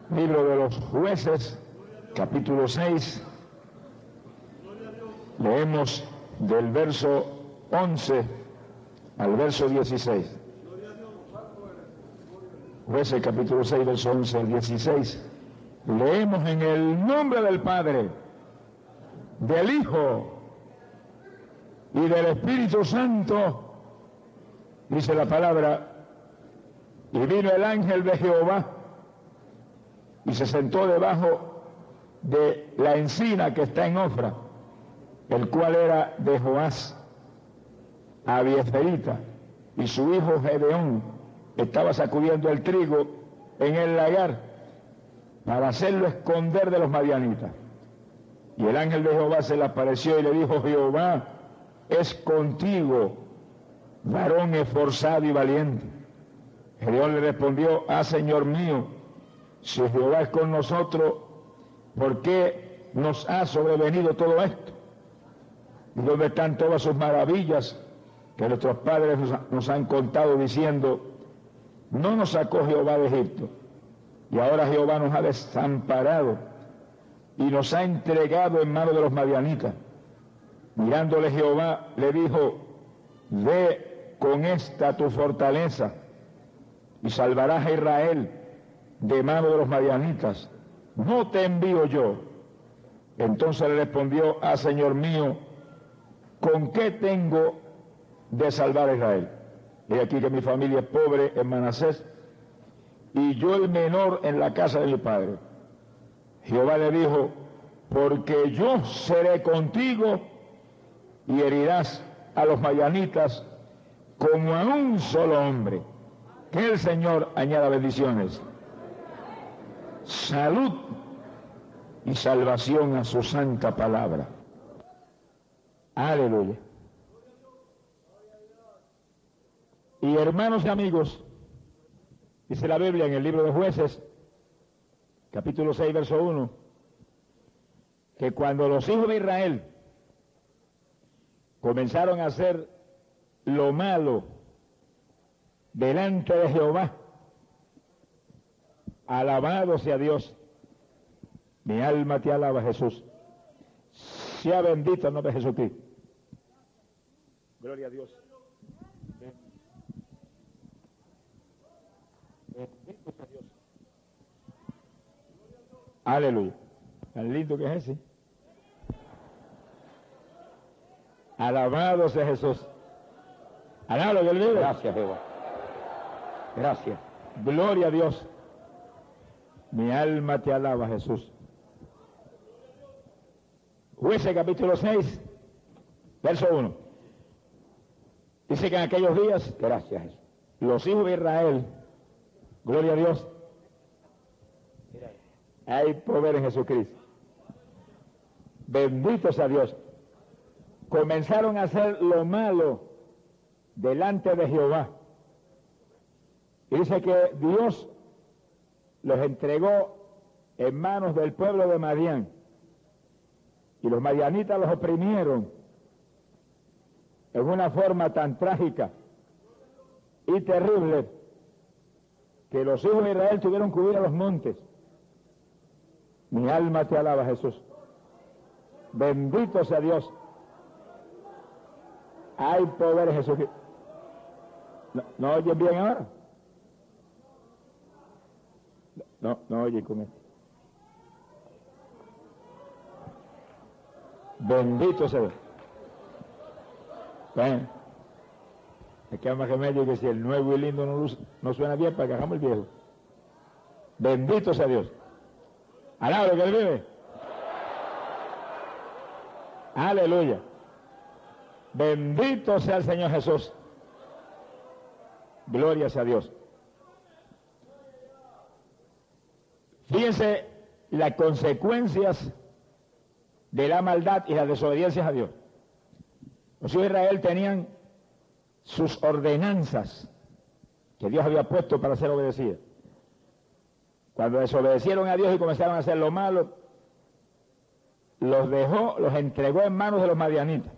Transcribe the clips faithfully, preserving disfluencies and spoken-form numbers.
Libro de los Jueces, capítulo seis. Leemos del verso once al verso dieciséis. Jueces, capítulo seis, verso once al dieciséis. Leemos en el nombre del Padre, del Hijo y del Espíritu Santo. Dice la palabra: y vino el ángel de Jehová y se sentó debajo de la encina que está en Ofra, el cual era de Joás, Abieserita, y su hijo Gedeón estaba sacudiendo el trigo en el lagar para hacerlo esconder de los madianitas. Y el ángel de Jehová se le apareció y le dijo: Jehová es contigo, varón esforzado y valiente. Gedeón le respondió: ah, Señor mío, si Jehová es con nosotros, ¿por qué nos ha sobrevenido todo esto? ¿Y dónde están todas sus maravillas que nuestros padres nos han contado diciendo: no nos sacó Jehová de Egipto, y ahora Jehová nos ha desamparado y nos ha entregado en manos de los madianitas? Mirándole Jehová le dijo: ve con esta tu fortaleza y salvarás a Israel de mano de los madianitas. ¿No te envío yo? Entonces le respondió: ah, Señor mío, ¿con qué tengo de salvar a Israel? He aquí que mi familia es pobre en Manasés, y yo el menor en la casa de mi padre. Jehová le dijo: porque yo seré contigo y herirás a los madianitas como a un solo hombre. Que el Señor añada bendiciones, salud y salvación a su santa palabra. Aleluya. Y hermanos y amigos, dice la Biblia en el libro de Jueces, capítulo seis, verso uno, que cuando los hijos de Israel comenzaron a hacer lo malo delante de Jehová, alabado sea Dios, mi alma te alaba, Jesús, sea bendito el nombre de Jesucristo. Gloria a Dios. Bendito sea Dios. Aleluya. Tan lindo que es ese. Alabado sea Jesús. Alabado que él vive. Gracias, Jehová. Gracias. Gloria a Dios. Mi alma te alaba, Jesús. Jueces capítulo seis, verso uno. Dice que en aquellos días, gracias Jesús, los hijos de Israel, gloria a Dios, hay poder en Jesucristo. Bendito sea Dios. Comenzaron a hacer lo malo delante de Jehová. Y dice que Dios los entregó en manos del pueblo de Madián. Y los madianitas los oprimieron en una forma tan trágica y terrible que los hijos de Israel tuvieron que huir a los montes. Mi alma te alaba, Jesús. Bendito sea Dios. Hay poder en Jesucristo. ¿No, no oyen bien ahora? No, no oyen con esto. Bendito sea Dios. Bueno, es que más remedio que si el nuevo y lindo no, no suena bien, para que hagamos el viejo. Bendito sea Dios. Alabado que él vive. Aleluya. Bendito sea el Señor Jesús. Gloria sea a Dios. Fíjense las consecuencias de la maldad y las desobediencias a Dios. Los hijos de Israel tenían sus ordenanzas que Dios había puesto para ser obedecidas. Cuando desobedecieron a Dios y comenzaron a hacer lo malo, los dejó, los entregó en manos de los madianitas.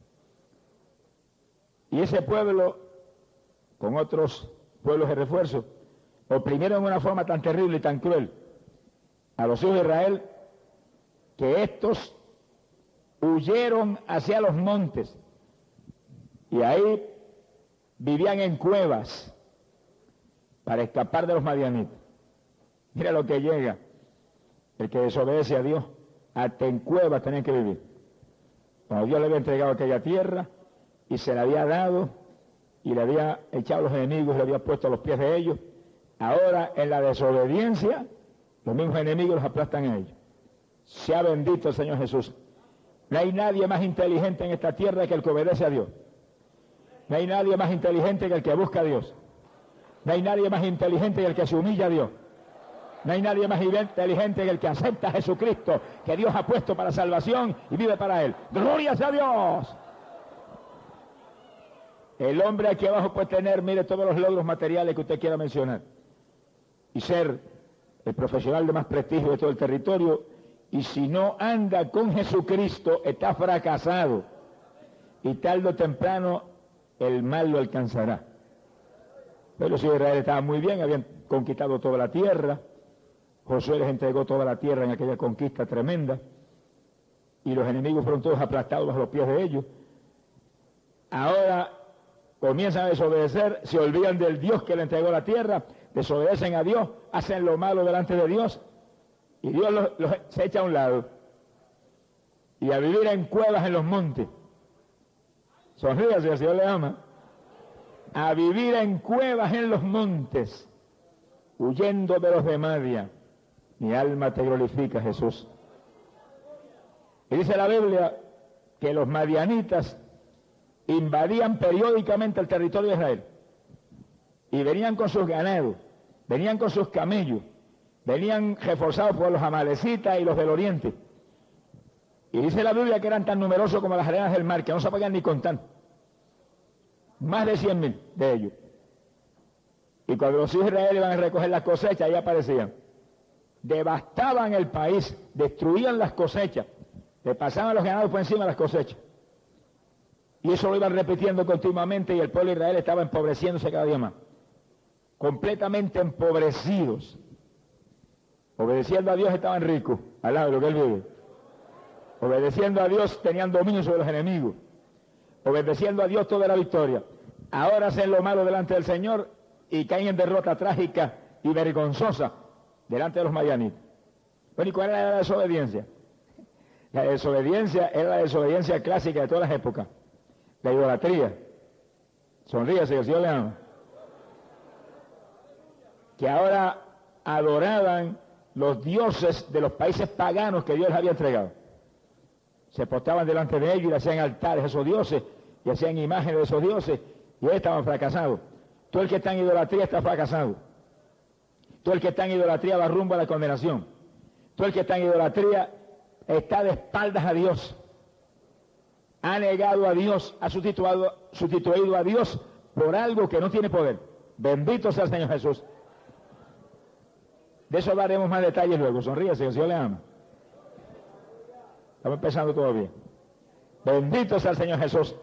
Y ese pueblo, con otros pueblos de refuerzo, oprimieron de una forma tan terrible y tan cruel a los hijos de Israel que estos huyeron hacia los montes y ahí vivían en cuevas para escapar de los madianitas. Mira lo que llega, el que desobedece a Dios, hasta en cuevas tenían que vivir. Cuando Dios le había entregado aquella tierra y se la había dado y le había echado a los enemigos, le había puesto a los pies de ellos, ahora en la desobediencia los mismos enemigos los aplastan a ellos. Sea bendito el Señor Jesús. No hay nadie más inteligente en esta tierra que el que obedece a Dios. No hay nadie más inteligente que el que busca a Dios. No hay nadie más inteligente que el que se humilla a Dios. No hay nadie más inteligente que el que acepta a Jesucristo, que Dios ha puesto para salvación y vive para Él. ¡Glorias a Dios! El hombre aquí abajo puede tener, mire, todos los logros materiales que usted quiera mencionar y ser el profesional de más prestigio de todo el territorio, y si no anda con Jesucristo está fracasado y tarde o temprano el mal lo alcanzará. Pero los hijos de Israel estaban muy bien, habían conquistado toda la tierra. Josué les entregó toda la tierra en aquella conquista tremenda y los enemigos fueron todos aplastados bajo los pies de ellos. Ahora comienzan a desobedecer, se olvidan del Dios que le entregó la tierra, desobedecen a Dios, hacen lo malo delante de Dios y Dios los, los se echa a un lado y a vivir en cuevas en los montes. Sonríase, el Señor le ama. A vivir en cuevas en los montes, huyendo de los de Madia. Mi alma te glorifica, Jesús. Y dice la Biblia que los madianitas invadían periódicamente el territorio de Israel y venían con sus ganados, venían con sus camellos, venían reforzados por los amalecitas y los del oriente. Y dice la Biblia que eran tan numerosos como las arenas del mar, que no se podían ni contar. Más de cien mil de ellos. Y cuando los hijos de Israel iban a recoger las cosechas, ahí aparecían. Devastaban el país, destruían las cosechas, le pasaban los ganados por encima de las cosechas. Y eso lo iban repitiendo continuamente y el pueblo de Israel estaba empobreciéndose cada día más. Completamente empobrecidos. Obedeciendo a Dios estaban ricos, al lado de lo que él vive. Obedeciendo a Dios tenían dominio sobre los enemigos. Obedeciendo a Dios toda la victoria. Ahora hacen lo malo delante del Señor y caen en derrota trágica y vergonzosa delante de los madianitas. Bueno, ¿y cuál era la desobediencia? La desobediencia era la desobediencia clásica de todas las épocas. La idolatría. Sonríase, que el Señor le ama. Que ahora adoraban los dioses de los países paganos que Dios les había entregado. Se postraban delante de ellos y le hacían altares a esos dioses y hacían imágenes de esos dioses y ellos estaban fracasados. Todo el que está en idolatría está fracasado. Todo el que está en idolatría va rumbo a la condenación. Todo el que está en idolatría está de espaldas a Dios. Ha negado a Dios, ha sustituido, sustituido a Dios por algo que no tiene poder. Bendito sea el Señor Jesús. De eso daremos más detalles luego. Sonríese, que el Señor le ama. Estamos empezando todavía. Bendito sea el Señor Jesús.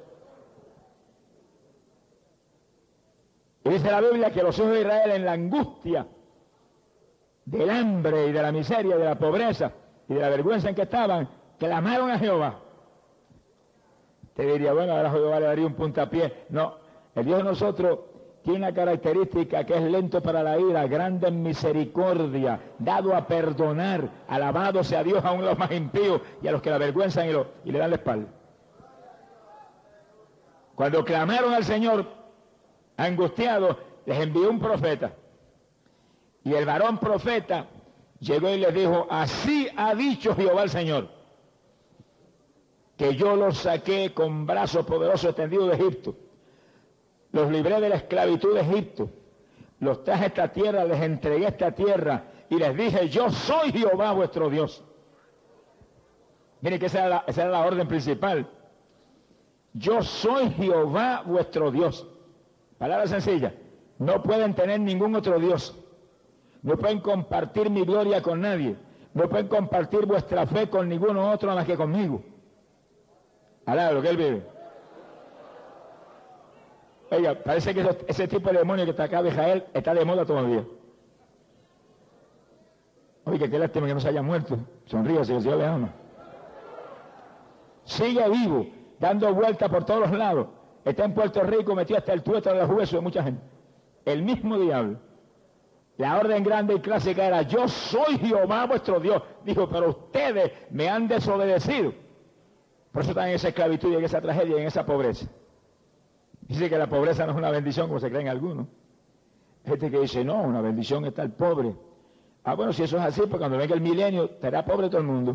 Y dice la Biblia que los hijos de Israel en la angustia del hambre y de la miseria, de la pobreza y de la vergüenza en que estaban, clamaron a Jehová. Te diría, bueno, ahora Jehová le daría un puntapié. No, el Dios de nosotros tiene una característica que es lento para la ira, grande en misericordia, dado a perdonar, alabado sea Dios aún a los más impíos y a los que la avergüenzan y, lo, y le dan la espalda. Cuando clamaron al Señor, angustiados, les envió un profeta. Y el varón profeta llegó y les dijo, así ha dicho Jehová el Señor, que yo los saqué con brazo poderoso extendido de Egipto. Los libré de la esclavitud de Egipto, los traje a esta tierra, les entregué esta tierra y les dije, yo soy Jehová vuestro Dios. Miren que esa era la, esa era la orden principal. Yo soy Jehová vuestro Dios. Palabra sencilla, no pueden tener ningún otro Dios, no pueden compartir mi gloria con nadie, no pueden compartir vuestra fe con ninguno otro más que conmigo. Alá, lo que él vive. Oiga, parece que ese tipo de demonio que está acá de Israel está de moda todavía. Oye, qué lástima que no se haya muerto. Sonríase, que el Señor le ama. Sigue vivo, dando vueltas por todos los lados. Está en Puerto Rico, metido hasta el tuétano de los huesos de mucha gente. El mismo diablo. La orden grande y clásica era: yo soy Jehová vuestro Dios. Dijo, pero ustedes me han desobedecido. Por eso están en esa esclavitud y en esa tragedia y en esa pobreza. Dice que la pobreza no es una bendición como se creen algunos. Gente que dice, no, una bendición está el pobre. Ah, bueno, si eso es así, pues cuando venga el milenio, estará pobre todo el mundo.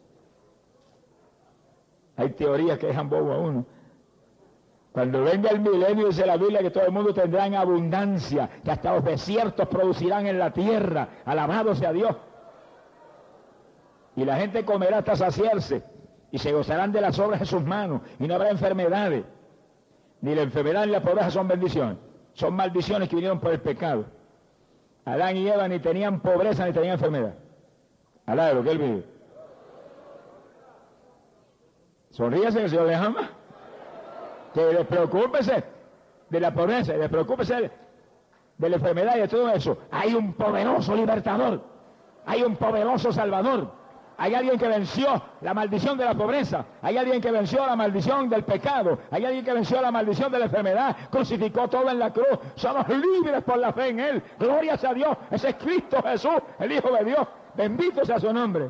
Hay teorías que dejan bobo a uno. Cuando venga el milenio, dice la Biblia que todo el mundo tendrá en abundancia, que hasta los desiertos producirán en la tierra. Alabado sea Dios. Y la gente comerá hasta saciarse, y se gozarán de las obras de sus manos, y no habrá enfermedades. Ni la enfermedad ni la pobreza son bendiciones, son maldiciones que vinieron por el pecado. Adán y Eva ni tenían pobreza ni tenían enfermedad. Alá de lo que él vive. Sonríase, que el Señor les ama. Que despreocúpese de la pobreza, despreocúpese de la enfermedad y de todo eso. Hay un poderoso libertador, hay un poderoso salvador. Hay alguien que venció la maldición de la pobreza, hay alguien que venció la maldición del pecado, hay alguien que venció la maldición de la enfermedad, crucificó todo en la cruz. Somos libres por la fe en Él. Gloria sea a Dios. Ese es Cristo Jesús, el Hijo de Dios. Bendito sea su nombre.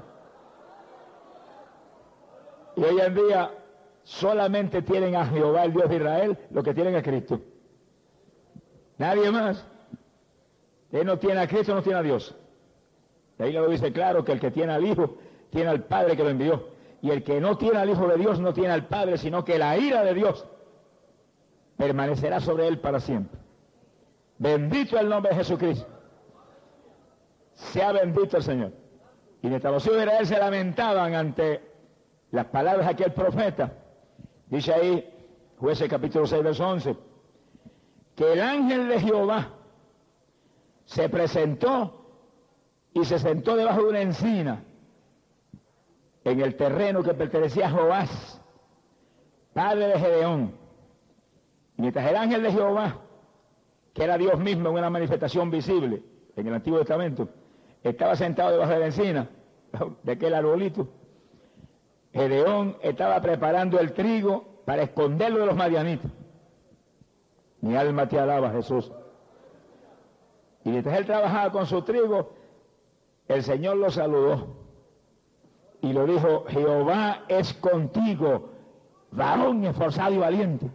Y hoy en día solamente tienen a Jehová, el Dios de Israel, lo que tienen a Cristo. Nadie más. Él no tiene a Cristo, no tiene a Dios. Y ahí lo dice claro, que el que tiene al Hijo, tiene al Padre que lo envió. Y el que no tiene al Hijo de Dios, no tiene al Padre, sino que la ira de Dios permanecerá sobre él para siempre. Bendito el nombre de Jesucristo. Sea bendito el Señor. Y mientras los hijos de Israel se lamentaban ante las palabras de aquel profeta, dice ahí, Jueces capítulo seis, verso once, que el ángel de Jehová se presentó y se sentó debajo de una encina en el terreno que pertenecía a Joás, padre de Gedeón. Y mientras el ángel de Jehová, que era Dios mismo en una manifestación visible en el Antiguo Testamento, estaba sentado debajo de la encina, de aquel arbolito, Gedeón estaba preparando el trigo para esconderlo de los madianitas. Mi alma te alaba, Jesús. Y mientras él trabajaba con su trigo, el Señor lo saludó y lo dijo: Jehová es contigo, varón esforzado y valiente.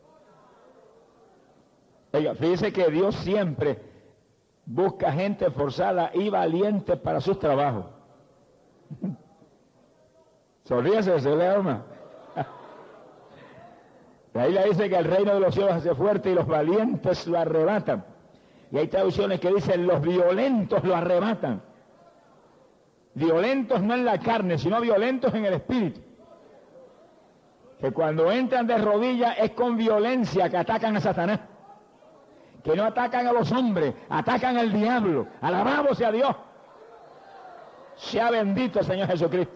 Oiga, fíjese que Dios siempre busca gente esforzada y valiente para sus trabajos. Sonríase, se le ama. Ahí le dice que el reino de los cielos hace fuerte y los valientes lo arrebatan. Y hay traducciones que dicen: los violentos lo arrebatan. Violentos no en la carne, sino violentos en el espíritu. Que cuando entran de rodillas es con violencia que atacan a Satanás. Que no atacan a los hombres, atacan al diablo. Alabado sea Dios. Sea bendito el Señor Jesucristo.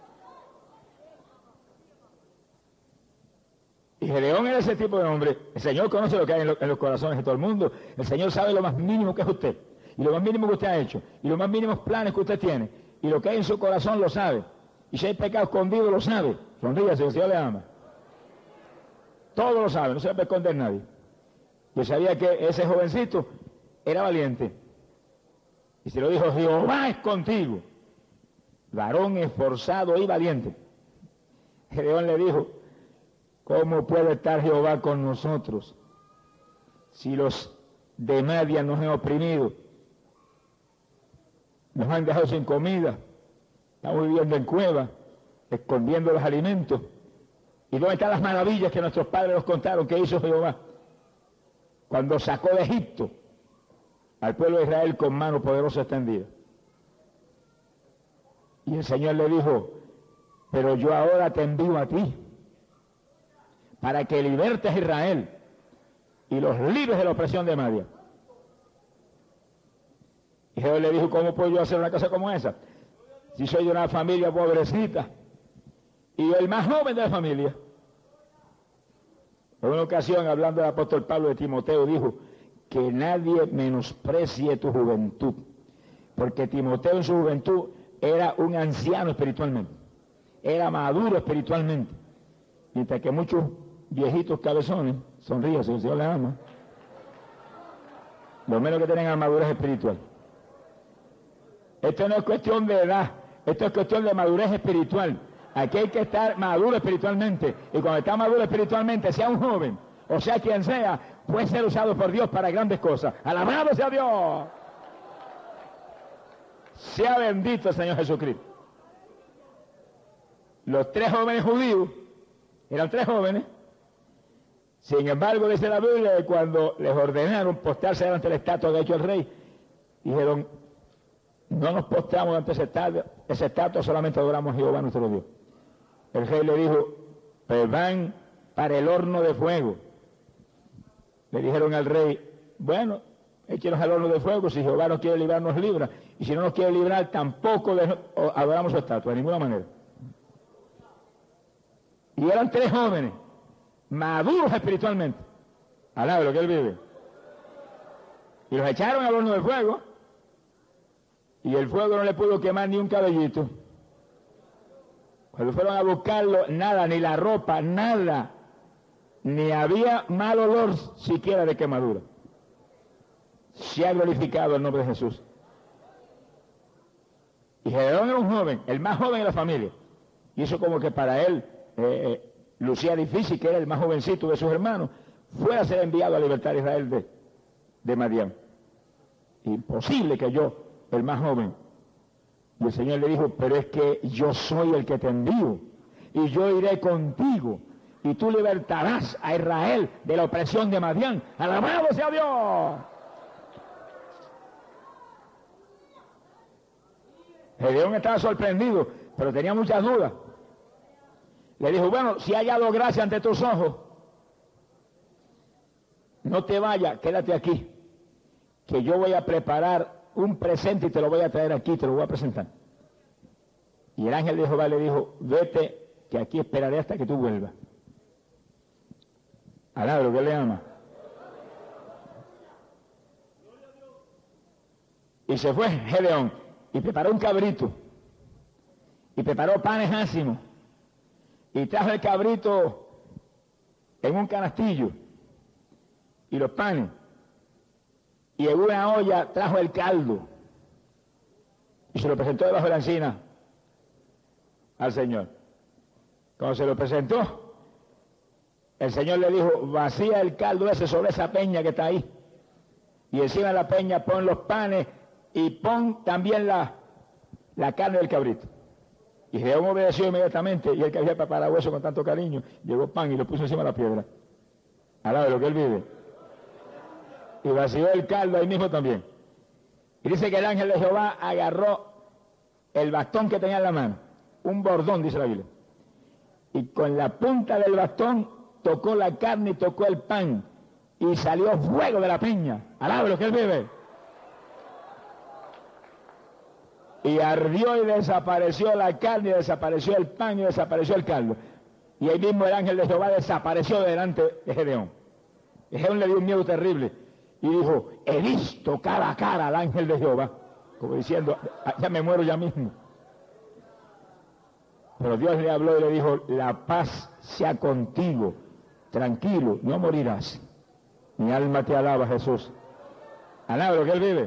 Y Gedeón era ese tipo de hombre. El Señor conoce lo que hay en, lo, en los corazones de todo el mundo. El Señor sabe lo más mínimo que es usted. Y lo más mínimo que usted ha hecho. Y los más mínimos planes que usted tiene. Y lo que hay en su corazón lo sabe. Y si hay pecado escondido lo sabe. Sonríase, el Señor le ama. Todo lo sabe, no se puede esconder nadie. Yo sabía que ese jovencito era valiente. Y se lo dijo: Jehová es contigo, varón esforzado y valiente. Gedeón le dijo: ¿cómo puede estar Jehová con nosotros si los de Madián nos han oprimido, nos han dejado sin comida, estamos viviendo en cuevas, escondiendo los alimentos? ¿Y dónde están las maravillas que nuestros padres nos contaron que hizo Jehová cuando sacó de Egipto al pueblo de Israel con mano poderosa extendida? Y el Señor le dijo: pero yo ahora te envío a ti para que libertes a Israel y los libres de la opresión de Madián. Y Jehová le dijo: ¿cómo puedo yo hacer una cosa como esa? Si soy de una familia pobrecita y el más joven de la familia. En una ocasión, hablando del apóstol Pablo de Timoteo, dijo: que nadie menosprecie tu juventud, porque Timoteo en su juventud era un anciano espiritualmente, era maduro espiritualmente, mientras que muchos viejitos cabezones, sonríase, el Señor les ama, lo menos que tienen madurez espiritual. Esto no es cuestión de edad, esto es cuestión de madurez espiritual. Aquí hay que estar maduro espiritualmente, y cuando está maduro espiritualmente, sea un joven, o sea quien sea, puede ser usado por Dios para grandes cosas. ¡Alabado sea Dios! Sea bendito el Señor Jesucristo. Los tres jóvenes judíos, eran tres jóvenes, sin embargo, dice la Biblia que cuando les ordenaron postrarse delante de la estatua que ha hecho el rey, dijeron, no nos postramos ante esa estatua, esa estatua, solamente adoramos a Jehová nuestro Dios. El rey le dijo, pues van para el horno de fuego. Le dijeron al rey, bueno, échenos al horno de fuego, si Jehová nos quiere librar, nos libra, y si no nos quiere librar, tampoco adoramos su estatua, de ninguna manera. Y eran tres jóvenes, maduros espiritualmente, al lado de lo que él vive. Y los echaron al horno de fuego, y el fuego no le pudo quemar ni un cabellito. Cuando fueron a buscarlo, nada, ni la ropa, nada, ni había mal olor siquiera de quemadura. Se ha glorificado el nombre de Jesús. Y Gedeón era un joven, el más joven de la familia. Y eso como que para él eh, eh, lucía difícil, que era el más jovencito de sus hermanos, fuera a ser enviado a libertar a Israel de, de Madián. Imposible que yo, el más joven. Y el Señor le dijo, pero es que yo soy el que te envío, y yo iré contigo, y tú libertarás a Israel de la opresión de Madián. ¡Alabado sea Dios! Gedeón estaba sorprendido, pero tenía muchas dudas. Le dijo, bueno, si he hallado gracia ante tus ojos, no te vayas, quédate aquí, que yo voy a preparar un presente y te lo voy a traer aquí, te lo voy a presentar. Y el ángel de Jehová le dijo, vete, que aquí esperaré hasta que tú vuelvas. Alaba lo que le ama. Y se fue Gedeón y preparó un cabrito y preparó panes ácimos y trajo el cabrito en un canastillo y los panes, y en una olla trajo el caldo y se lo presentó debajo de la encina al Señor. Cuando se lo presentó, el Señor le dijo, vacía el caldo ese sobre esa peña que está ahí, y encima de la peña pon los panes y pon también la, la carne del cabrito. Y Gedeón obedeció inmediatamente, y él que había preparado eso con tanto cariño, llegó pan y lo puso encima de la piedra, al lado de lo que él vive, y vació el caldo ahí mismo también. Y dice que el ángel de Jehová agarró el bastón que tenía en la mano, un bordón, dice la Biblia, y con la punta del bastón tocó la carne y tocó el pan, y salió fuego de la peña, al lado de lo que él vive. Y ardió y desapareció la carne, y desapareció el pan, y desapareció el caldo. Y ahí mismo el ángel de Jehová desapareció delante de Gedeón. Y Gedeón le dio un miedo terrible. Y dijo, he visto cara a cara al ángel de Jehová. Como diciendo, ya me muero ya mismo. Pero Dios le habló y le dijo, la paz sea contigo. Tranquilo, no morirás. Mi alma te alaba, Jesús. Alaba lo que él vive.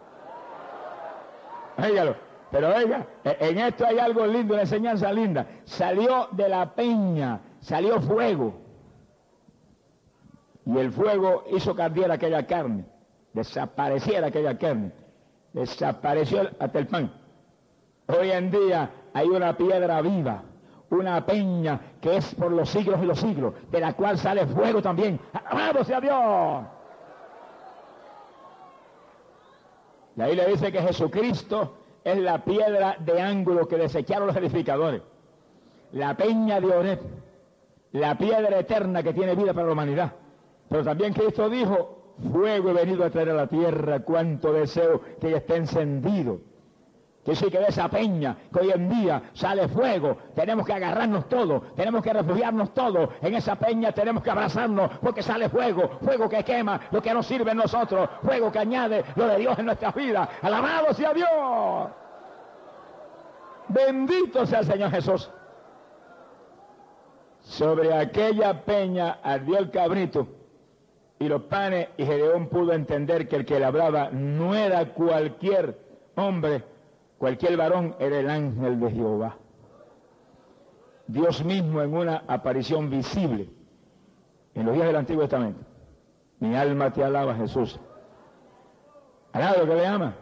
Óigalo, pero oiga, en esto hay algo lindo, una enseñanza linda. Salió de la peña, salió fuego. Y el fuego hizo que ardiera aquella carne, desapareciera aquella carne, desapareció hasta el pan. Hoy en día hay una piedra viva, una peña que es por los siglos y los siglos, de la cual sale fuego también. ¡Alabado sea Dios! La Biblia dice que Jesucristo es la piedra de ángulo que desecharon los edificadores, la peña de Oreb, la piedra eterna que tiene vida para la humanidad. Pero también Cristo dijo, fuego he venido a traer a la tierra, cuánto deseo que ya esté encendido. Que sí, que de esa peña que hoy en día sale fuego, tenemos que agarrarnos todos, tenemos que refugiarnos todos, en esa peña tenemos que abrazarnos porque sale fuego, fuego que quema lo que nos sirve en nosotros, fuego que añade lo de Dios en nuestras vidas. ¡Alabado sea Dios! Bendito sea el Señor Jesús. Sobre aquella peña ardió el cabrito y los panes, y Gedeón pudo entender que el que le hablaba no era cualquier hombre, cualquier varón, era el ángel de Jehová. Dios mismo en una aparición visible en los días del Antiguo Testamento. Mi alma te alaba, Jesús. Alaba lo que le ama.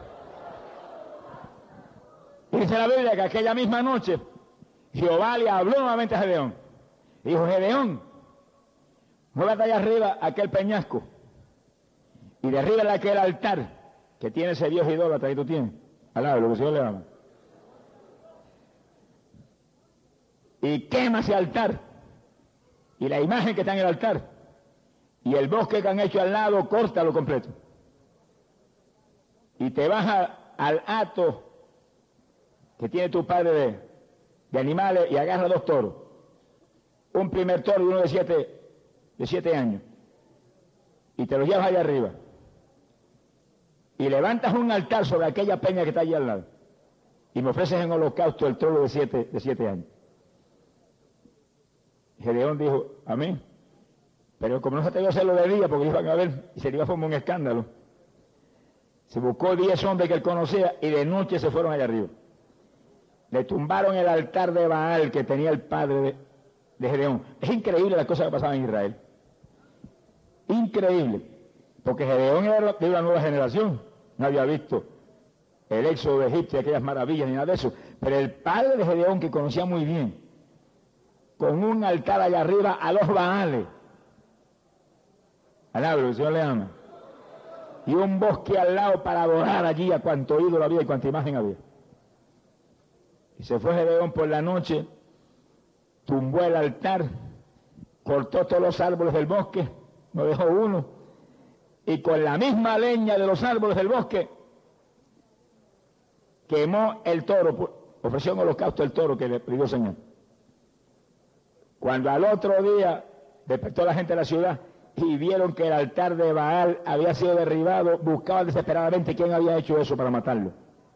Y dice la Biblia que aquella misma noche Jehová le habló nuevamente a Gedeón. Dijo: Gedeón, muévete allá arriba aquel peñasco y derriba aquel altar que tiene ese Dios idólatra que tú tienes. Alaba lo que el Señor le ama. Y quema ese altar y la imagen que está en el altar y el bosque que han hecho al lado, córtalo completo y te vas a, al hato que tiene tu padre de, de animales y agarra dos toros, un primer toro y uno de siete, de siete años, y te los llevas allá arriba y levantas un altar sobre aquella peña que está allí al lado y me ofreces en holocausto el toro de siete, de siete años. Gedeón dijo: amén. Pero como no se atrevió a hacerlo de día porque iban a ver y se le iba a formar un escándalo, se buscó diez hombres que él conocía y de noche se fueron allá arriba. Le tumbaron el altar de Baal que tenía el padre de, de Gedeón. Es increíble las cosas que pasaban en Israel. Increíble. Porque Gedeón era de una nueva generación. No había visto el éxodo de Egipto y aquellas maravillas ni nada de eso. Pero el padre de Gedeón, que conocía muy bien, con un altar allá arriba a los Baales. Alabro, el Señor le ama. Y un bosque al lado para adorar allí a cuanto ídolo había y cuanta imagen había. Y se fue Gedeón por la noche, tumbó el altar, cortó todos los árboles del bosque, no dejó uno, y con la misma leña de los árboles del bosque quemó el toro, ofreció en holocausto el toro que le pidió el Señor. Cuando al otro día despertó la gente de la ciudad y vieron que el altar de Baal había sido derribado, buscaban desesperadamente quién había hecho eso para matarlo.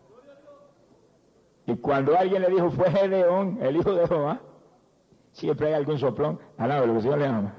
Y cuando alguien le dijo: fue Gedeón, el hijo de Jehová, siempre hay algún soplón, alaba lo que el Señor le ama.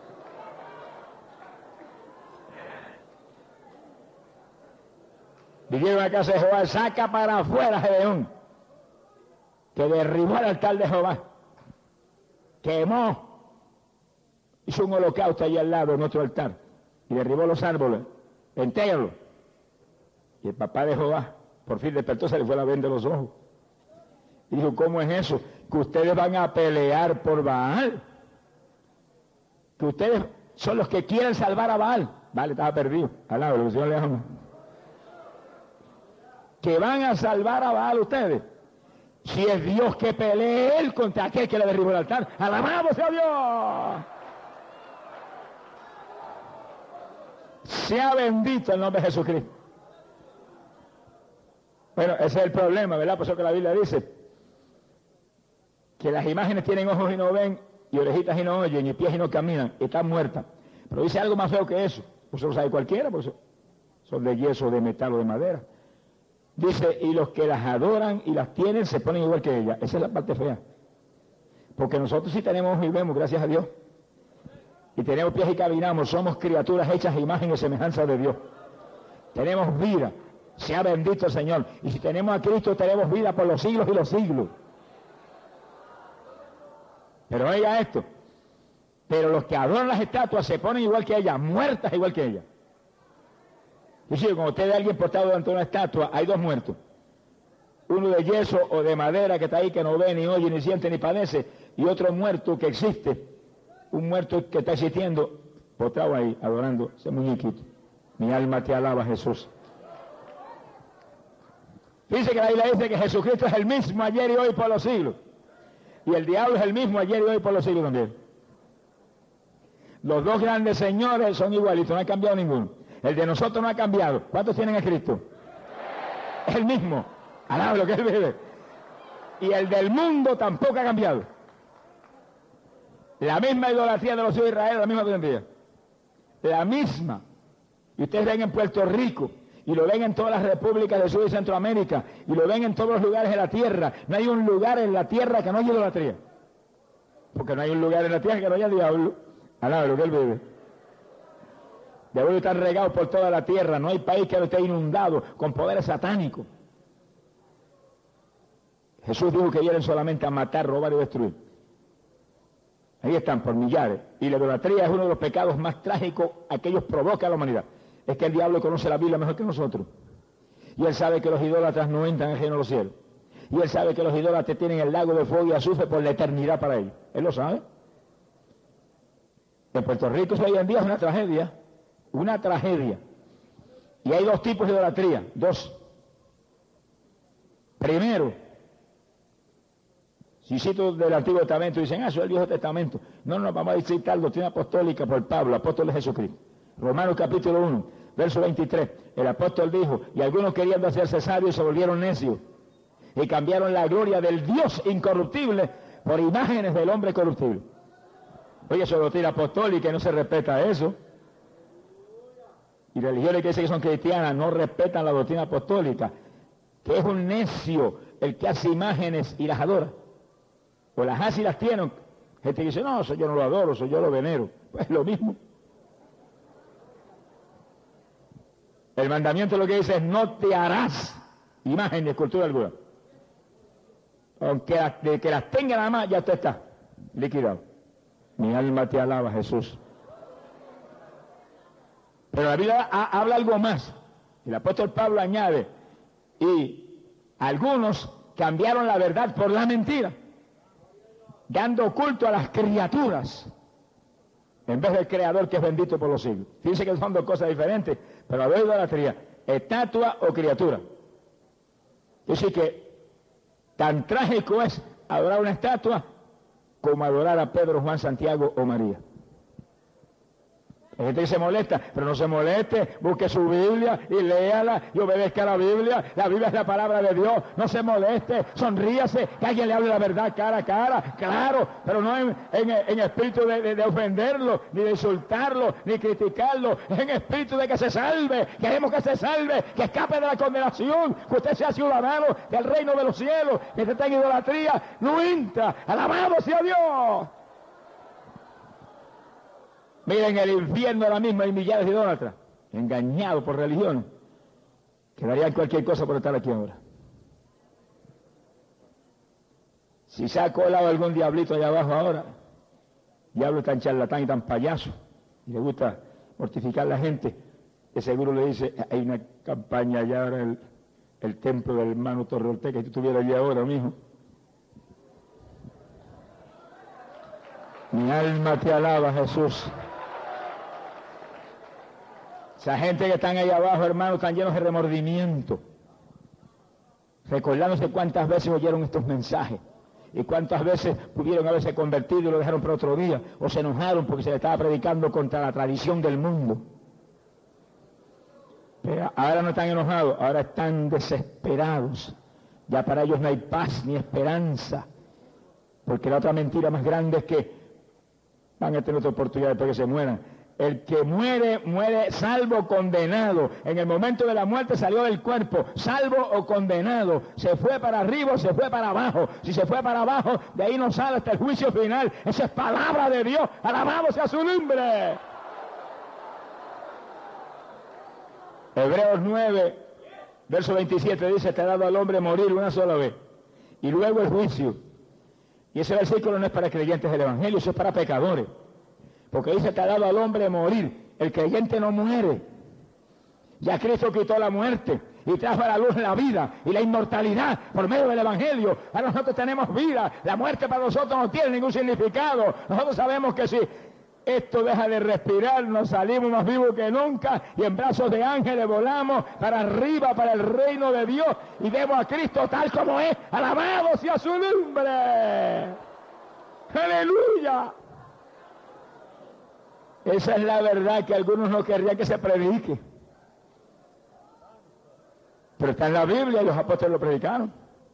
Vinieron a casa de Jehová: saca para afuera Gedeón, que derribó el altar de Jehová, quemó, hizo un holocausto allí al lado en otro altar y derribó los árboles enteros. Y el papá de Jehová por fin despertó, se le fue la venda de los ojos. Y dijo: ¿cómo es eso? Que ustedes van a pelear por Baal. Que ustedes son los que quieren salvar a Baal. Vale, estaba perdido. Alaba, el Señor le ama. Que van a salvar a Baal ustedes. Si es Dios que pelee él contra aquel que le derribó el altar. ¡Alabado sea Dios! Sea bendito el nombre de Jesucristo. Bueno, ese es el problema, ¿verdad? Por eso que la Biblia dice que las imágenes tienen ojos y no ven, y orejitas y no oyen, y pies y no caminan, y están muertas. Pero dice algo más feo que eso. Eso lo sabe cualquiera, por eso son de yeso, de metal o de madera. Dice: y los que las adoran y las tienen se ponen igual que ella. Esa es la parte fea. Porque nosotros sí tenemos ojos y vemos, gracias a Dios. Y tenemos pies y caminamos, somos criaturas hechas a imagen y semejanza de Dios. Tenemos vida, sea bendito el Señor. Y si tenemos a Cristo, tenemos vida por los siglos y los siglos. Pero oiga esto, pero los que adoran las estatuas se ponen igual que ella, muertas igual que ella. Y si cuando usted ve a alguien portado delante de una estatua, hay dos muertos. Uno de yeso o de madera que está ahí, que no ve, ni oye, ni siente, ni padece, y otro muerto que existe, un muerto que está existiendo, postrado ahí, adorando ese muñequito. Mi alma te alaba, Jesús. Dice que la Biblia dice que Jesucristo es el mismo ayer y hoy por los siglos. Y el diablo es el mismo ayer y hoy por los siglos también. Los dos grandes señores son igualitos, no ha cambiado ninguno. El de nosotros no ha cambiado. ¿Cuántos tienen a Cristo? Es el mismo. Alaba lo que él vive. Y el del mundo tampoco ha cambiado. La misma idolatría de los hijos de Israel, la misma de hoy en día. La misma. Y ustedes ven en Puerto Rico, y lo ven en todas las repúblicas de Sud y Centroamérica, y lo ven en todos los lugares de la tierra. No hay un lugar en la tierra que no haya idolatría. Porque no hay un lugar en la tierra que no haya diablo. Alaba lo que él vive. Diablos están regados por toda la tierra. No hay país que no esté inundado con poderes satánicos. Jesús dijo que vienen solamente a matar, robar y destruir. Ahí están por millares. Y la idolatría es uno de los pecados más trágicos a que ellos provocan a la humanidad. Es que el diablo conoce la Biblia mejor que nosotros. Y él sabe que los idólatras no entran en el reino de los cielos. Y él sabe que los idólatras tienen el lago de fuego y azufre por la eternidad para ellos. Él lo sabe. En Puerto Rico hoy en día es una tragedia. Una tragedia. Y hay dos tipos de idolatría. Dos. Primero, si cito del Antiguo Testamento, dicen, ah, eso es el Viejo Testamento. No, no, vamos a citar doctrina apostólica por Pablo, apóstol de Jesucristo. Romanos capítulo uno, verso veintitrés. El apóstol dijo, y algunos queriendo hacerse sabios se volvieron necios. Y cambiaron la gloria del Dios incorruptible por imágenes del hombre corruptible. Oye, eso es doctrina apostólica y no se respeta eso. Y religiones que dicen que son cristianas no respetan la doctrina apostólica. Que es un necio el que hace imágenes y las adora. O las hace y las tiene. Gente que dice, no, eso yo no lo adoro, eso yo lo venero. Pues lo mismo. El mandamiento lo que dice es, no te harás imagen ni escultura alguna. Aunque las, de que las tenga nada más, ya usted está liquidado. Mi alma te alaba, Jesús. Pero la Biblia ha, habla algo más. El apóstol Pablo añade, y algunos cambiaron la verdad por la mentira, dando culto a las criaturas en vez del Creador que es bendito por los siglos. Fíjense que son dos cosas diferentes, pero la idolatría, estatua o criatura. Así que tan trágico es adorar una estatua como adorar a Pedro, Juan, Santiago o María. Hay gente que se molesta, pero no se moleste, busque su Biblia y léala y obedezca a la Biblia. La Biblia es la palabra de Dios, no se moleste, sonríase, que alguien le hable la verdad cara a cara, claro, pero no en, en, en espíritu de, de, de ofenderlo, ni de insultarlo, ni criticarlo, en espíritu de que se salve, queremos que se salve, que escape de la condenación, que usted sea ciudadano del reino de los cielos, que usted tenga idolatría, no entra, alabado sea Dios. Miren, el infierno ahora mismo hay millares de idólatras, engañados por religiones, que darían cualquier cosa por estar aquí ahora. Si se ha colado algún diablito allá abajo ahora, diablo tan charlatán y tan payaso, y le gusta mortificar a la gente, que seguro le dice, hay una campaña allá ahora en el, el templo del hermano Torre Ortega, que tú estuvieras allí ahora, mijo. Mi alma te alaba, Jesús. Esa gente que están ahí abajo, hermanos, están llenos de remordimiento, recordándose cuántas veces oyeron estos mensajes y cuántas veces pudieron haberse convertido y lo dejaron para otro día, o se enojaron porque se le estaba predicando contra la tradición del mundo. Pero ahora no están enojados, ahora están desesperados. Ya para ellos no hay paz ni esperanza, porque la otra mentira más grande es que van a tener otra oportunidad después que se mueran. El que muere, muere salvo o condenado. En el momento de la muerte salió del cuerpo, salvo o condenado. Se fue para arriba o se fue para abajo. Si se fue para abajo, de ahí no sale hasta el juicio final. Esa es palabra de Dios. Alabado sea su nombre. Hebreos nueve, verso veintisiete dice, te ha dado al hombre morir una sola vez. Y luego el juicio. Y ese versículo no es para creyentes del Evangelio, eso es para pecadores. Porque dice, te ha dado al hombre morir. El creyente no muere. Ya Cristo quitó la muerte y trajo a la luz la vida y la inmortalidad por medio del Evangelio. Ahora nosotros tenemos vida. La muerte para nosotros no tiene ningún significado. Nosotros sabemos que si esto deja de respirar, nos salimos más vivos que nunca y en brazos de ángeles volamos para arriba, para el reino de Dios y vemos a Cristo tal como es. Alabado sea su nombre. ¡Aleluya! Esa es la verdad que algunos no querrían que se predique. Pero está en la Biblia y los apóstoles lo predicaron.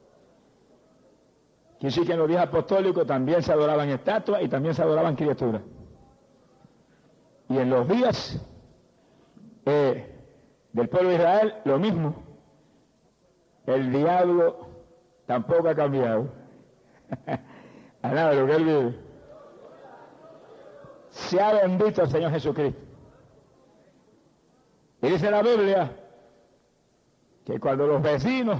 Quiere decir que en los días apostólicos también se adoraban estatuas y también se adoraban criaturas. Y en los días eh, del pueblo de Israel, lo mismo. El diablo tampoco ha cambiado. A nada de lo que él vive. Sea bendito el Señor Jesucristo. Y dice la Biblia que cuando los vecinos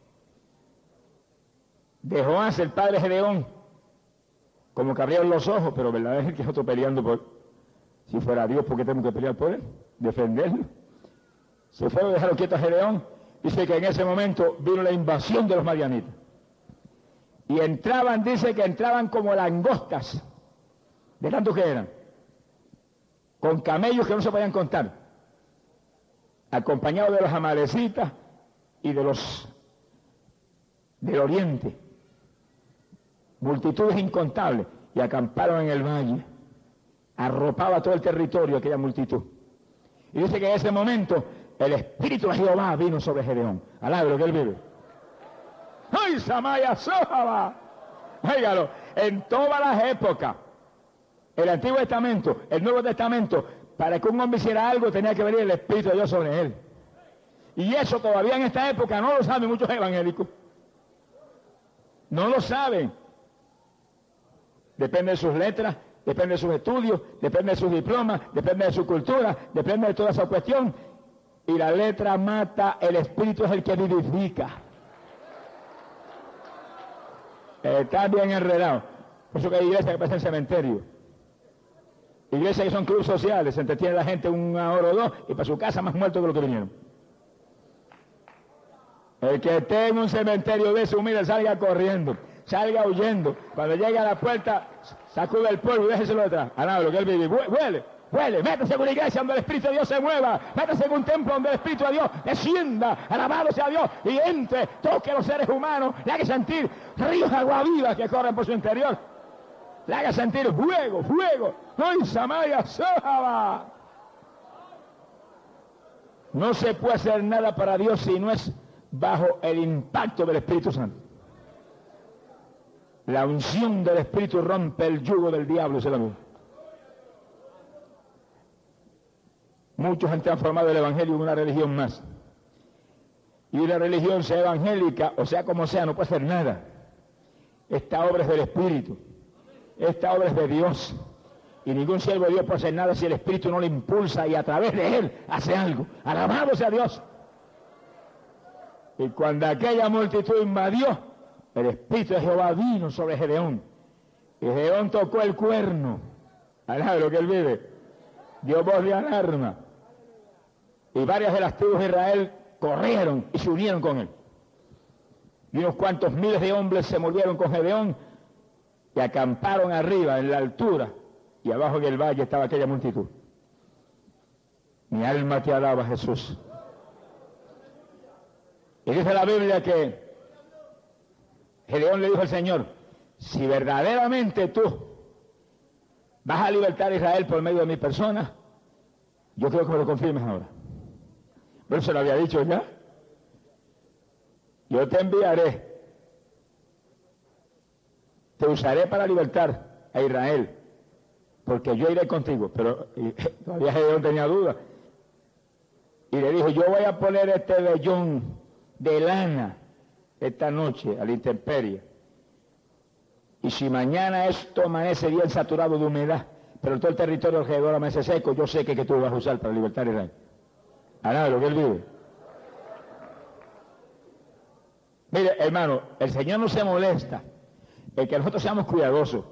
de Joás, el padre Gedeón, como que abrieron los ojos, pero verdaderamente que nosotros peleando por, si fuera Dios, ¿por qué tenemos que pelear por él? Defenderlo. Se fueron a dejarlo quieto a Gedeón. Dice que en ese momento vino la invasión de los madianitas. Y entraban, dice que entraban como langostas, de tanto que eran, con camellos que no se podían contar, acompañados de los amalecitas y de los del oriente, multitudes incontables, y acamparon en el valle, arropaba todo el territorio aquella multitud. Y dice que en ese momento el Espíritu de Jehová vino sobre Gedeón. Alaba lo que él vive. ¡Ay, Samaya Sojaba! Óigalo, en todas las épocas, el Antiguo Testamento, el Nuevo Testamento, para que un hombre hiciera algo tenía que venir el Espíritu de Dios sobre él. Y eso todavía en esta época no lo saben muchos evangélicos. No lo saben. Depende de sus letras, depende de sus estudios, depende de sus diplomas, depende de su cultura, depende de toda esa cuestión. Y la letra mata, el Espíritu es el que vivifica. Está bien enredado. Por eso que hay iglesias que parecen cementerio. Iglesias que son clubes sociales, se entretiene la gente una hora o dos y para su casa más muertos que lo que vinieron. El que esté en un cementerio de eso, humilde, salga corriendo, salga huyendo. Cuando llegue a la puerta, sacude el polvo y déjeselo detrás. Alaba lo que él vive. Huele, huele, métase en una iglesia donde el Espíritu de Dios se mueva. Métase en un templo donde el Espíritu de Dios descienda. Alabado sea Dios. Y entre, toque a los seres humanos, le haga sentir ríos de agua viva que corren por su interior. Le haga sentir fuego, fuego. ¡Ay, Samaya Sojaba! No se puede hacer nada para Dios si no es bajo el impacto del Espíritu Santo. La unción del Espíritu rompe el yugo del diablo, se la ve. Muchos han transformado el Evangelio en una religión más. Y una religión, sea evangélica o sea como sea, no puede hacer nada. Esta obra es del Espíritu. Esta obra es de Dios. Y ningún siervo de Dios puede hacer nada si el Espíritu no le impulsa y a través de él hace algo. Alabado sea Dios. Y cuando aquella multitud invadió, el Espíritu de Jehová vino sobre Gedeón. Y Gedeón tocó el cuerno. Alaba lo que él vive. Dio voz de alarma. Y varias de las tribus de Israel corrieron y se unieron con él. Y unos cuantos miles de hombres se movieron con Gedeón y acamparon arriba, en la altura. Y abajo en el valle estaba aquella multitud. Mi alma te alaba, Jesús. Y dice la Biblia que Gedeón le dijo al Señor, si verdaderamente tú vas a libertar a Israel por medio de mi persona, yo quiero que me lo confirmes ahora. Pero se lo había dicho ya. Yo te enviaré, te usaré para libertar a Israel, porque yo iré contigo. Pero y, todavía Gedeón tenía dudas. Y le dijo, yo voy a poner este vellón de lana esta noche a la intemperie. Y si mañana esto amanece bien saturado de humedad, pero todo el territorio alrededor amanece seco, yo sé que, que tú lo vas a usar para libertar a Israel. A nada, lo que él vive. Mire, hermano, el Señor no se molesta en que nosotros seamos cuidadosos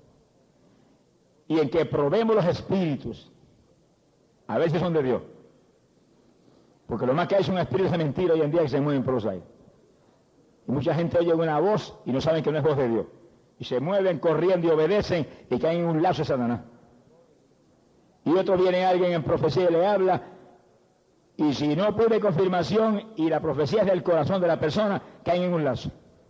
y en que probemos los espíritus, a ver si son de Dios. Porque lo más que hay son espíritus de mentira hoy en día que se mueven por los aires. Y mucha gente oye una voz y no saben que no es voz de Dios. Y se mueven corriendo y obedecen y caen en un lazo de Satanás. Y otro viene alguien en profecía y le habla, y si no pide confirmación y la profecía es del corazón de la persona, caen en un lazo.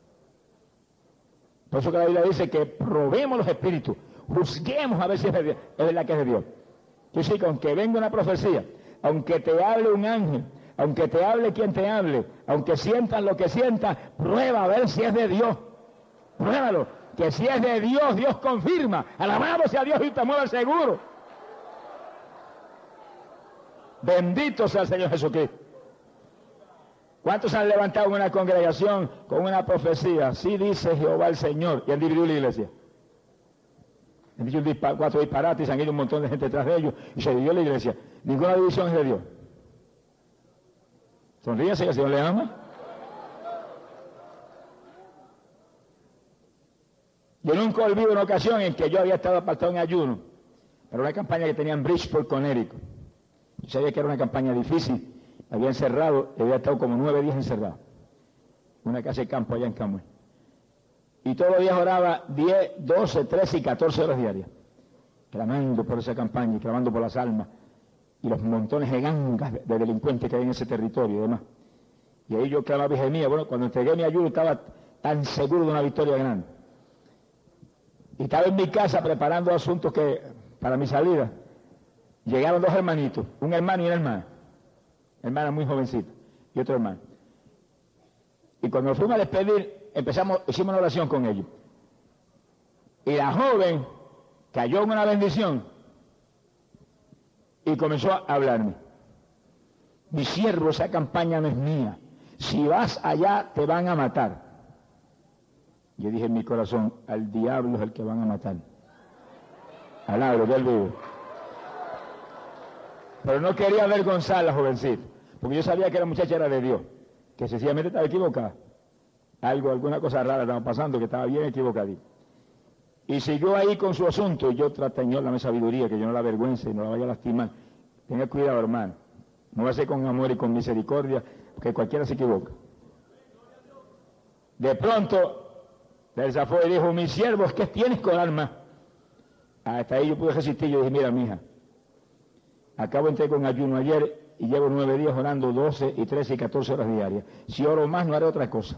Por eso que la Biblia dice que probemos los espíritus, juzguemos a ver si es verdad que es de Dios. Yo sí, que aunque venga una profecía, aunque te hable un ángel, Aunque te hable quien te hable, aunque sientas lo que sientas, prueba a ver si es de Dios. Pruébalo, que si es de Dios, Dios confirma. Alabado sea Dios y te mueve seguro. Bendito sea el Señor Jesucristo. ¿Cuántos han levantado en una congregación con una profecía? Sí dice Jehová el Señor, y han dividido la iglesia. Han dicho un dispa, cuatro disparates y se han ido un montón de gente detrás de ellos y se dividió la iglesia. Ninguna división es de Dios. Sonríese que el Señor le ama. Yo nunca olvido una ocasión en que yo había estado apartado en ayuno para una campaña que tenía en Bridgeport, Connecticut. Yo sabía que era una campaña difícil. Había encerrado, había estado como nueve días encerrado. Una casa de campo allá en Camões. Y todos los días oraba diez, doce, trece y catorce horas diarias. Clamando por esa campaña y clamando por las almas. Y los montones de gangas de delincuentes que hay en ese territorio y demás. Y ahí yo clamaba y gemía. Bueno, cuando entregué mi ayuno estaba tan seguro de una victoria grande. Y estaba en mi casa preparando asuntos que para mi salida. Llegaron dos hermanitos, un hermano y una hermana. Hermana muy jovencita y otro hermano. Y cuando nos fuimos a despedir, empezamos, hicimos una oración con ellos. Y la joven cayó en una bendición y comenzó a hablarme. Mi siervo, esa campaña no es mía. Si vas allá te van a matar. Yo dije en mi corazón, al diablo es el que van a matar. Alabro, que él vive. Pero no quería avergonzar a la jovencita, porque yo sabía que la muchacha era de Dios, que sencillamente estaba equivocada. Algo, alguna cosa rara estaba pasando, que estaba bien equivocadita. Y siguió ahí con su asunto, y yo traté, Señor, dame sabiduría, que yo no la avergüence y no la vaya a lastimar. Tenga cuidado, hermano. No va a ser con amor y con misericordia, porque cualquiera se equivoca. De pronto, del zafó y dijo, mis siervos, ¿qué tienes con alma? Hasta ahí yo pude resistir, yo dije, mira, mija, acabo de entrar con ayuno ayer y llevo nueve días orando doce y trece y catorce horas diarias. Si oro más, no haré otra cosa.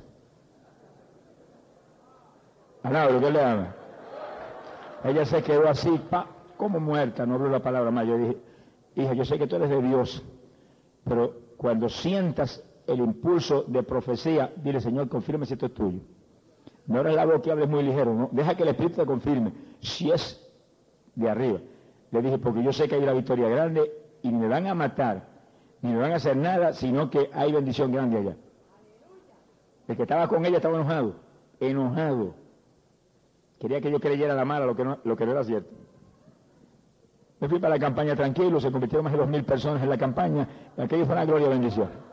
Alabro, ¿qué le ama? Ella se quedó así, pa, como muerta, no habló la palabra más. Yo dije, hija, yo sé que tú eres de Dios, pero cuando sientas el impulso de profecía, dile, Señor, confirme si esto es tuyo. No eres la voz que hables muy ligero, ¿no? Deja que el Espíritu te confirme si es de arriba. Le dije, porque yo sé que hay una victoria grande y ni me van a matar, ni me van a hacer nada, sino que hay bendición grande allá. El que estaba con ella estaba enojado, enojado. Quería que yo creyera la mala, lo que no, lo que no era cierto. Me fui para la campaña tranquilo, se convirtieron más de dos mil personas en la campaña, y aquello fue una gloria y bendición.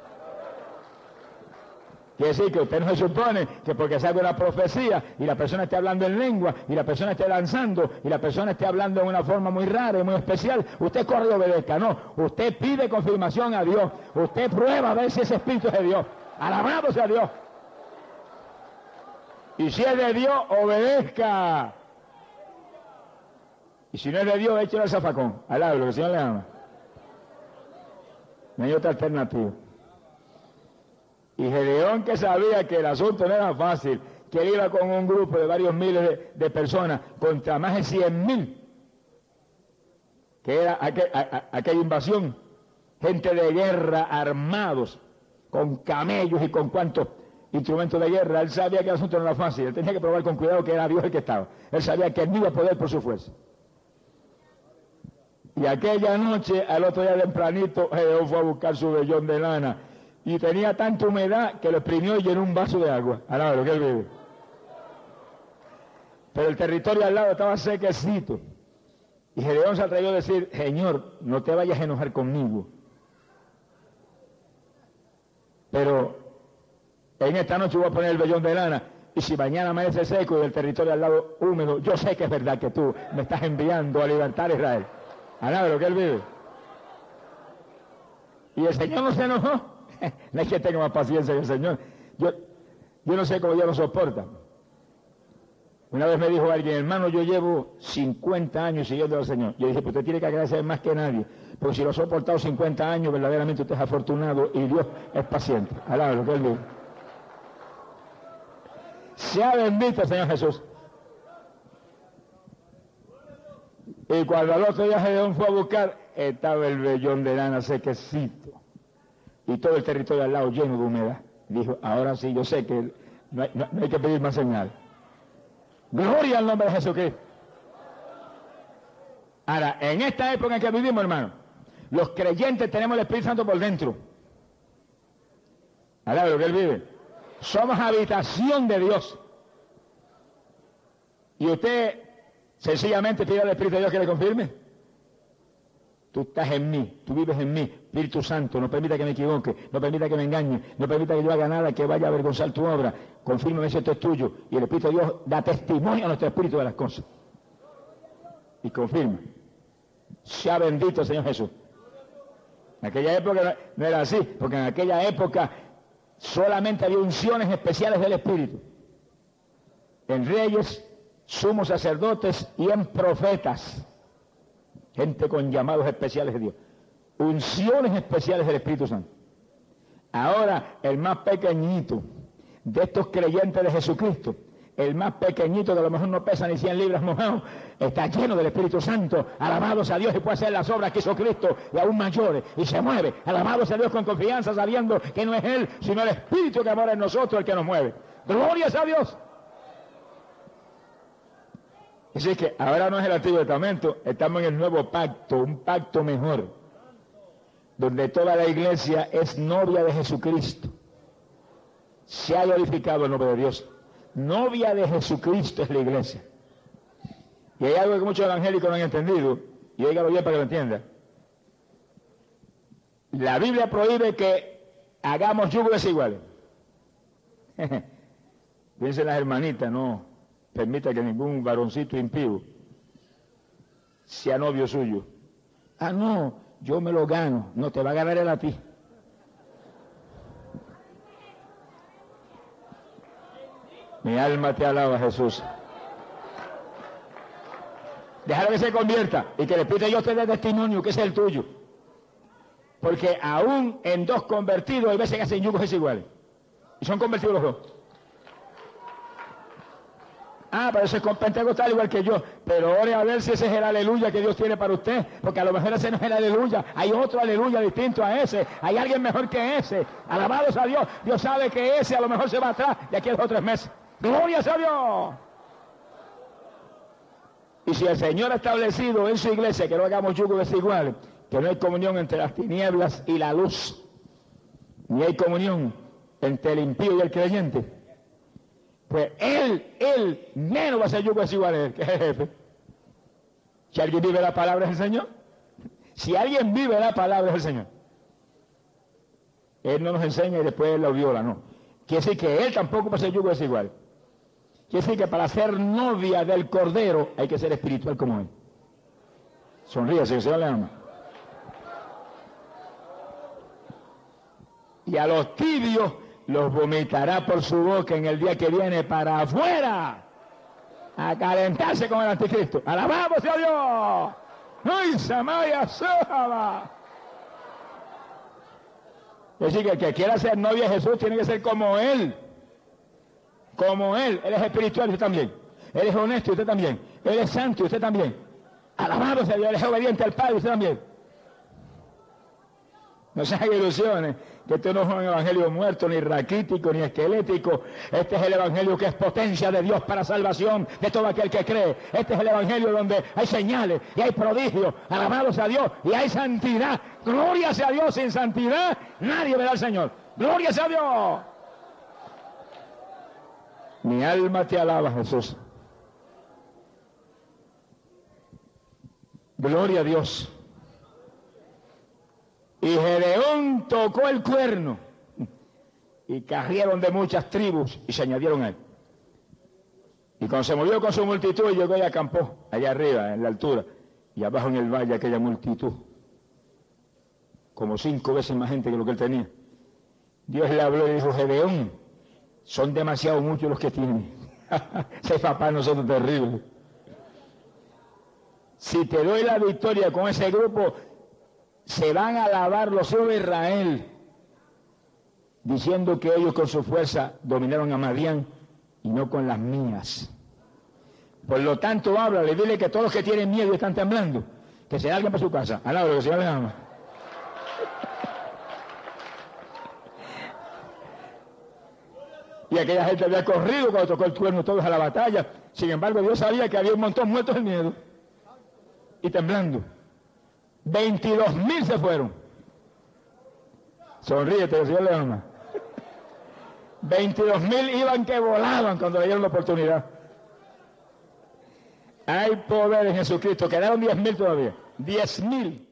Quiere decir que usted no se supone que porque se haga una profecía y la persona esté hablando en lengua y la persona esté danzando y la persona esté hablando de una forma muy rara y muy especial, usted corre y obedezca. No, usted pide confirmación a Dios, usted prueba a ver si ese espíritu es de Dios. Alabado sea Dios. Y si es de Dios, obedezca. Y si no es de Dios, échale al zafacón. Alabado, que el Señor le ama. No hay otra alternativa. Y Gedeón, que sabía que el asunto no era fácil, que él iba con un grupo de varios miles de, de personas contra más de cien mil, que era aquel, a, a, aquella invasión, gente de guerra armados, con camellos y con cuantos instrumentos de guerra. Él sabía que el asunto no era fácil, él tenía que probar con cuidado que era Dios el que estaba. Él sabía que él no iba a poder por su fuerza. Y aquella noche, al otro día tempranito, Gedeón fue a buscar su vellón de lana. Y tenía tanta humedad que lo exprimió y llenó un vaso de agua. Alaba lo que él vive. Pero el territorio al lado estaba sequecito. Y Gedeón se atrevió a decir, Señor, no te vayas a enojar conmigo. Pero en esta noche voy a poner el vellón de lana. Y si mañana amanece seco y el territorio al lado húmedo, yo sé que es verdad que tú me estás enviando a libertar a Israel. Alaba lo que él vive. Y el Señor no se enojó. No es que tenga más paciencia que el Señor. Yo, yo no sé cómo Dios lo soporta. Una vez me dijo alguien, hermano, yo llevo cincuenta años siguiendo al Señor. Yo dije, pues usted tiene que agradecer más que nadie. Porque si lo ha soportado cincuenta años, verdaderamente usted es afortunado y Dios es paciente. Alaba lo que él dice. Sea bendito el Señor Jesús. Y cuando al otro día Gedeón fue a buscar, estaba el vellón de lana sequecito. y todo el territorio al lado lleno de humedad. Dijo, ahora sí, yo sé que no hay, no, no hay que pedir más señal. Gloria al nombre de Jesucristo. Ahora, en esta época en que vivimos, hermano, los creyentes tenemos el Espíritu Santo por dentro. ¿Alaba lo que Él vive? Somos habitación de Dios. Y usted sencillamente pide al Espíritu de Dios que le confirme. Tú estás en mí, tú vives en mí, Espíritu Santo, no permita que me equivoque, no permita que me engañe, no permita que yo haga nada que vaya a avergonzar tu obra. Confírmame si esto es tuyo. Y el Espíritu de Dios da testimonio a nuestro espíritu de las cosas. Y confirma. Sea bendito el Señor Jesús. En aquella época no era así, porque en aquella época solamente había unciones especiales del Espíritu. En reyes, sumos sacerdotes y en profetas. Gente con llamados especiales de Dios. Unciones especiales del Espíritu Santo. Ahora, el más pequeñito de estos creyentes de Jesucristo, el más pequeñito, que a lo mejor no pesa ni cien libras mojado, está lleno del Espíritu Santo, alabados a Dios, y puede hacer las obras que hizo Cristo y aún mayores, y se mueve, alabados a Dios con confianza, sabiendo que no es Él, sino el Espíritu que mora en nosotros el que nos mueve. ¡Glorias a Dios! Así que ahora no es el Antiguo Testamento, estamos en el Nuevo Pacto, un pacto mejor, donde toda la iglesia es novia de Jesucristo. Se ha glorificado el nombre de Dios. Novia de Jesucristo es la iglesia. Y hay algo que muchos evangélicos no han entendido, y óigalo bien para que lo entienda. La Biblia prohíbe que hagamos yugos desiguales. Piensen las hermanitas, no permita que ningún varoncito impío sea novio suyo. Ah, no, yo me lo gano. No, te va a ganar él a ti. Mi alma te alaba, Jesús. Déjalo que se convierta y que le pida yo te dé testimonio que es el tuyo. Porque aún en dos convertidos hay veces que hacen yugos desiguales. Y son convertidos los dos. Ah, pero ese es con pentecostal igual que yo. Pero ore a ver si ese es el aleluya que Dios tiene para usted. Porque a lo mejor ese no es el aleluya. Hay otro aleluya distinto a ese. Hay alguien mejor que ese. Alabados a Dios. Dios sabe que ese a lo mejor se va atrás de aquí a dos o tres meses. ¡Gloria a Dios! Y si el Señor ha establecido en su iglesia que no hagamos yugos desiguales, que no hay comunión entre las tinieblas y la luz, ni hay comunión entre el impío y el creyente, pues él, él menos va a ser yugo desigual que es el jefe. Si alguien vive la palabra es el Señor. Si alguien vive la palabra es el Señor. Él no nos enseña y después él lo viola, no. Quiere decir que él tampoco va a ser yugo desigual. Quiere decir que para ser novia del Cordero hay que ser espiritual como él. Sonríase, que el Señor le ama. Y a los tibios los vomitará por su boca en el día que viene para afuera a calentarse con el anticristo. ¡Alabamos a Dios! ¡Ay, Samaya Saba! Es decir, que el que quiera ser novia de Jesús tiene que ser como Él. Como Él. Él es espiritual y usted también. Él es honesto y usted también. Él es santo y usted también. Alabamos a Dios. Él es obediente al Padre y usted también. No se hagan ilusiones, que esto no es un evangelio muerto, ni raquítico, ni esquelético. Este es el evangelio que es potencia de Dios para salvación de todo aquel que cree. Este es el evangelio donde hay señales y hay prodigios, alabados a Dios, y hay santidad. Gloria sea a Dios, sin santidad nadie verá al Señor. Gloria sea a Dios. Mi alma te alaba, Jesús. Gloria a Dios. Y Gedeón tocó el cuerno, y cayeron de muchas tribus, y se añadieron a él. Y cuando se movió con su multitud, llegó y acampó, allá arriba, en la altura, y abajo en el valle aquella multitud, como cinco veces más gente que lo que él tenía. Dios le habló y dijo, Gedeón, son demasiado muchos los que tienen. Ese papá nosotros terrible. Si te doy la victoria con ese grupo, se van a alabar los hijos de Israel, diciendo que ellos con su fuerza dominaron a Madián y no con las mías. Por lo tanto, háblale, dile que todos los que tienen miedo y están temblando, que se larguen para su casa. Alabro, que el Señor les ama. Y aquella gente había corrido cuando tocó el cuerno todos a la batalla. Sin embargo, Dios sabía que había un montón muertos de miedo. Y temblando. veintidós mil se fueron. Sonríete, el Señor le ama. veintidós mil iban que volaban cuando le dieron la oportunidad. Hay poder en Jesucristo. Quedaron diez mil todavía. diez mil.